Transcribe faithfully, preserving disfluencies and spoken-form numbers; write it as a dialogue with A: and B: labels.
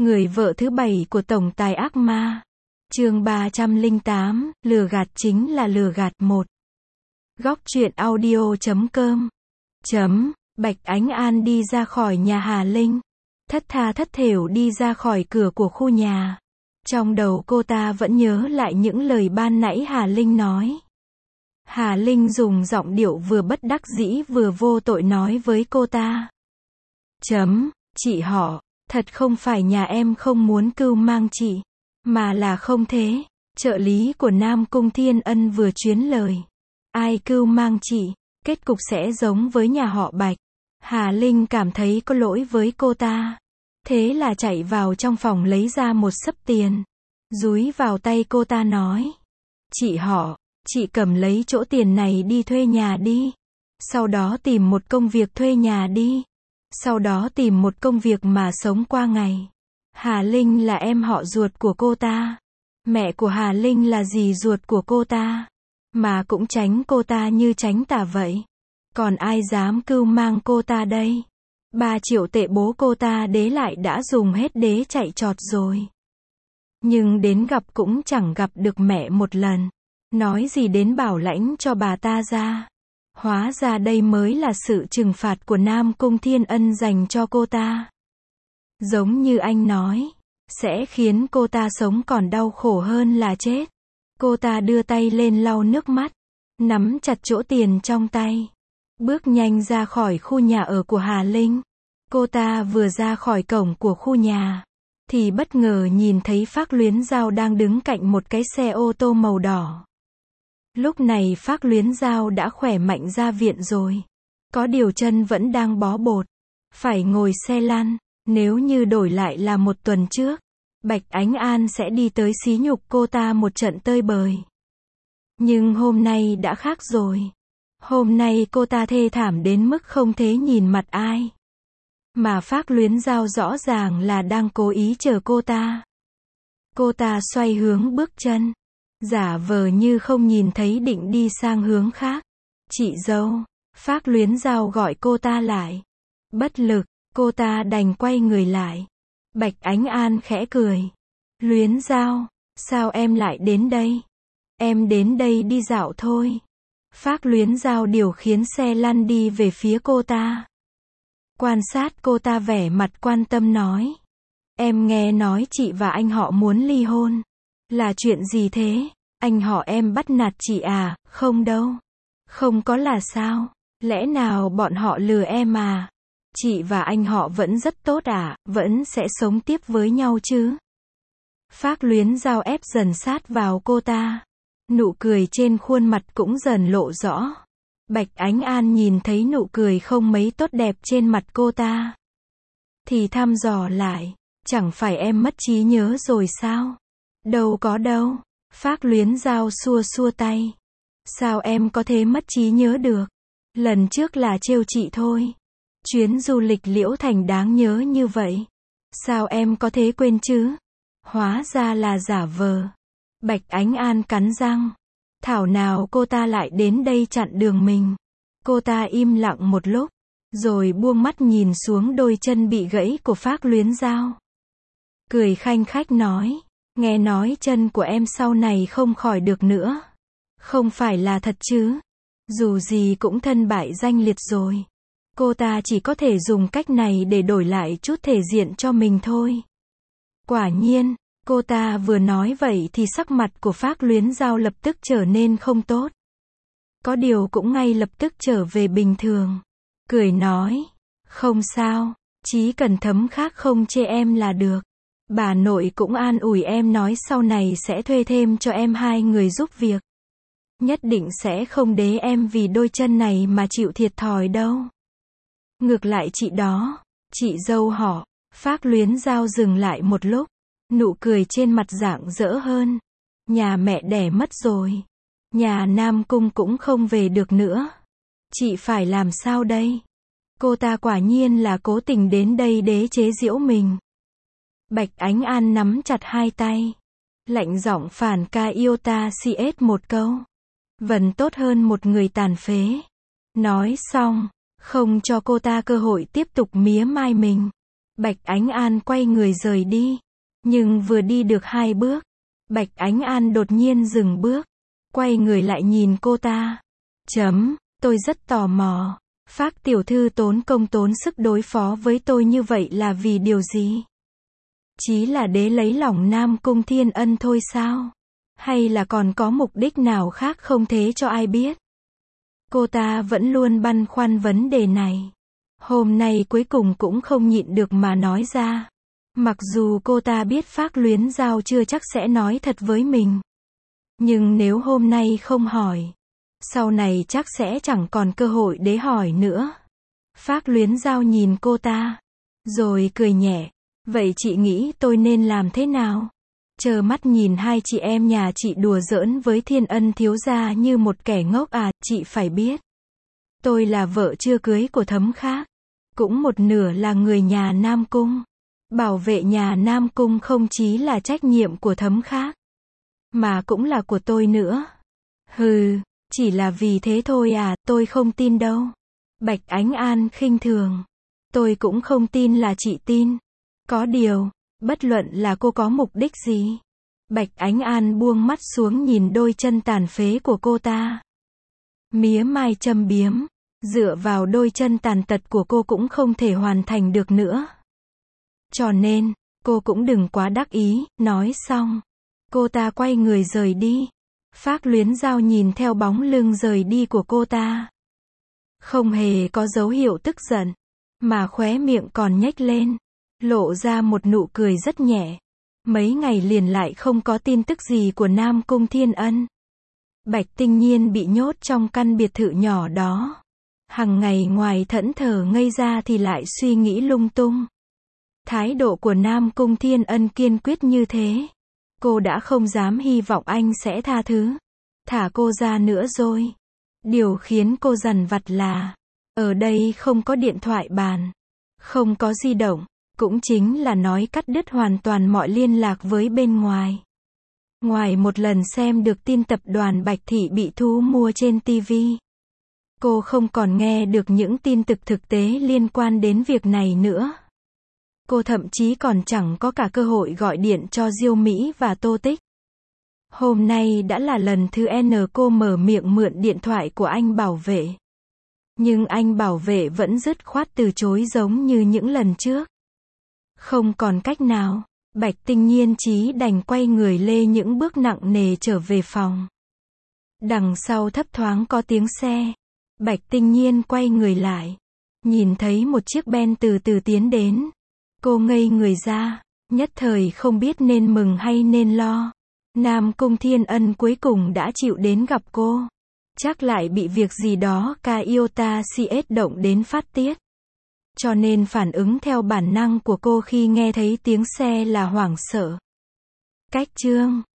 A: Người vợ thứ bảy của tổng tài ác ma. Chương ba trăm lẻ tám, lừa gạt chính là lừa gạt một. Góc truyện audio chấm com. Chấm, Bạch Ánh An đi ra khỏi nhà Hà Linh. Thất tha thất thểu đi ra khỏi cửa của khu nhà. Trong đầu cô ta vẫn nhớ lại những lời ban nãy Hà Linh nói. Hà Linh dùng giọng điệu vừa bất đắc dĩ vừa vô tội nói với cô ta. Chấm, chị họ, thật không phải nhà em không muốn cưu mang chị, mà là không thế. Trợ lý của Nam Cung Thiên Ân vừa chuyến lời. Ai cưu mang chị, kết cục sẽ giống với nhà họ Bạch. Hà Linh cảm thấy có lỗi với cô ta. Thế là chạy vào trong phòng lấy ra một xấp tiền. Dúi vào tay cô ta nói. Chị họ, chị cầm lấy chỗ tiền này đi thuê nhà đi. Sau đó tìm một công việc thuê nhà đi. Sau đó tìm một công việc mà sống qua ngày. Hà Linh là em họ ruột của cô ta. Mẹ của Hà Linh là dì ruột của cô ta. Mà cũng tránh cô ta như tránh tà vậy. Còn ai dám cưu mang cô ta đây? Ba triệu tệ bố cô ta đế lại đã dùng hết đế chạy trọt rồi. Nhưng đến gặp cũng chẳng gặp được mẹ một lần. Nói gì đến bảo lãnh cho bà ta ra. Hóa ra đây mới là sự trừng phạt của Nam Cung Thiên Ân dành cho cô ta. Giống như anh nói, sẽ khiến cô ta sống còn đau khổ hơn là chết. Cô ta đưa tay lên lau nước mắt, nắm chặt chỗ tiền trong tay, bước nhanh ra khỏi khu nhà ở của Hà Linh. Cô ta vừa ra khỏi cổng của khu nhà, thì bất ngờ nhìn thấy Phác Luyến Giao đang đứng cạnh một cái xe ô tô màu đỏ. Lúc này Phác Luyến Giao đã khỏe mạnh ra viện rồi. Có điều chân vẫn đang bó bột, phải ngồi xe lăn. Nếu như đổi lại là một tuần trước, Bạch Ánh An sẽ đi tới xí nhục cô ta một trận tơi bời. Nhưng hôm nay đã khác rồi. Hôm nay cô ta thê thảm đến mức không thể nhìn mặt ai. Mà Phác Luyến Giao rõ ràng là đang cố ý chờ cô ta. Cô ta xoay hướng bước chân, giả vờ như không nhìn thấy định đi sang hướng khác. Chị dâu, Phác Luyến Giao gọi cô ta lại. Bất lực, cô ta đành quay người lại. Bạch Ánh An khẽ cười. Luyến Giao, sao em lại đến đây? Em đến đây đi dạo thôi. Phác Luyến Giao điều khiển xe lăn đi về phía cô ta. Quan sát cô ta vẻ mặt quan tâm nói. Em nghe nói chị và anh họ muốn ly hôn. Là chuyện gì thế? Anh họ em bắt nạt chị à? Không đâu. Không có là sao? Lẽ nào bọn họ lừa em à? Chị và anh họ vẫn rất tốt à? Vẫn sẽ sống tiếp với nhau chứ? Phác Luyến Giao ép dần sát vào cô ta. Nụ cười trên khuôn mặt cũng dần lộ rõ. Bạch Ánh An nhìn thấy nụ cười không mấy tốt đẹp trên mặt cô ta, thì thăm dò lại. Chẳng phải em mất trí nhớ rồi sao? Đâu có đâu. Phác Luyến Giao xua xua tay. Sao em có thể mất trí nhớ được? Lần trước là trêu chị thôi. Chuyến du lịch Liễu Thành đáng nhớ như vậy. Sao em có thể quên chứ? Hóa ra là giả vờ. Bạch Ánh An cắn răng. Thảo nào cô ta lại đến đây chặn đường mình. Cô ta im lặng một lúc, rồi buông mắt nhìn xuống đôi chân bị gãy của Phác Luyến Giao. Cười khanh khách nói. Nghe nói chân của em sau này không khỏi được nữa. Không phải là thật chứ? Dù gì cũng thân bại danh liệt rồi. Cô ta chỉ có thể dùng cách này để đổi lại chút thể diện cho mình thôi. Quả nhiên, cô ta vừa nói vậy thì sắc mặt của Phác Luyến Giao lập tức trở nên không tốt. Có điều cũng ngay lập tức trở về bình thường. Cười nói. Không sao, chỉ cần Thấm khác không chê em là được. Bà nội cũng an ủi em nói sau này sẽ thuê thêm cho em hai người giúp việc. Nhất định sẽ không để em vì đôi chân này mà chịu thiệt thòi đâu. Ngược lại chị đó, chị dâu họ. Phác Luyến Giao dừng lại một lúc, nụ cười trên mặt rạng rỡ hơn. Nhà mẹ đẻ mất rồi. Nhà Nam Cung cũng không về được nữa. Chị phải làm sao đây? Cô ta quả nhiên là cố tình đến đây để chế giễu mình. Bạch Ánh An nắm chặt hai tay, lạnh giọng phản ca yêu ta xê ét một câu. Vẫn tốt hơn một người tàn phế. Nói xong, không cho cô ta cơ hội tiếp tục mía mai mình. Bạch Ánh An quay người rời đi. Nhưng vừa đi được hai bước, Bạch Ánh An đột nhiên dừng bước, quay người lại nhìn cô ta. Chấm, tôi rất tò mò. Phác tiểu thư tốn công tốn sức đối phó với tôi như vậy là vì điều gì? Chí là đế lấy lòng Nam Cung Thiên Ân thôi sao? Hay là còn có mục đích nào khác không thế cho ai biết? Cô ta vẫn luôn băn khoăn vấn đề này. Hôm nay cuối cùng cũng không nhịn được mà nói ra. Mặc dù cô ta biết Phác Luyến Giao chưa chắc sẽ nói thật với mình. Nhưng nếu hôm nay không hỏi, sau này chắc sẽ chẳng còn cơ hội để hỏi nữa. Phác Luyến Giao nhìn cô ta, rồi cười nhẹ. Vậy chị nghĩ tôi nên làm thế nào? Trơ mắt nhìn hai chị em nhà chị đùa giỡn với Thiên Ân thiếu gia như một kẻ ngốc à? Chị phải biết, tôi là vợ chưa cưới của Thấm Khác, cũng một nửa là người nhà Nam Cung. Bảo vệ nhà Nam Cung không chỉ là trách nhiệm của Thấm Khác, mà cũng là của tôi nữa. Hừ, chỉ là vì thế thôi à? Tôi không tin đâu. Bạch Ánh An khinh thường. Tôi cũng không tin là chị tin. Có điều, bất luận là cô có mục đích gì. Bạch Ánh An buông mắt xuống nhìn đôi chân tàn phế của cô ta. Mía mai châm biếm, dựa vào đôi chân tàn tật của cô cũng không thể hoàn thành được nữa. Cho nên, cô cũng đừng quá đắc ý. Nói xong, cô ta quay người rời đi. Phác Luyến Giao nhìn theo bóng lưng rời đi của cô ta, không hề có dấu hiệu tức giận, mà khóe miệng còn nhếch lên, lộ ra một nụ cười rất nhẹ. Mấy ngày liền lại không có tin tức gì của Nam Cung Thiên Ân. Bạch Tinh Nhiên bị nhốt trong căn biệt thự nhỏ đó. Hằng ngày ngoài thẫn thờ ngây ra thì lại suy nghĩ lung tung. Thái độ của Nam Cung Thiên Ân kiên quyết như thế, cô đã không dám hy vọng anh sẽ tha thứ, thả cô ra nữa rồi. Điều khiến cô dằn vặt là, ở đây không có điện thoại bàn, không có di động, cũng chính là nói cắt đứt hoàn toàn mọi liên lạc với bên ngoài. Ngoài một lần xem được tin tập đoàn Bạch Thị bị thu mua trên ti vi, cô không còn nghe được những tin tức thực tế liên quan đến việc này nữa. Cô thậm chí còn chẳng có cả cơ hội gọi điện cho Diêu Mỹ và Tô Tích. Hôm nay đã là lần thứ N cô mở miệng mượn điện thoại của anh bảo vệ. Nhưng anh bảo vệ vẫn dứt khoát từ chối giống như những lần trước. Không còn cách nào, Bạch Tinh Nhiên chí đành quay người lê những bước nặng nề trở về phòng. Đằng sau thấp thoáng có tiếng xe. Bạch Tinh Nhiên quay người lại, nhìn thấy một chiếc Ben từ từ tiến đến. Cô ngây người ra, nhất thời không biết nên mừng hay nên lo. Nam Cung Thiên Ân cuối cùng đã chịu đến gặp cô. Chắc lại bị việc gì đó ca iota cs động đến phát tiết. Cho nên phản ứng theo bản năng của cô khi nghe thấy tiếng xe là hoảng sợ. Cách chương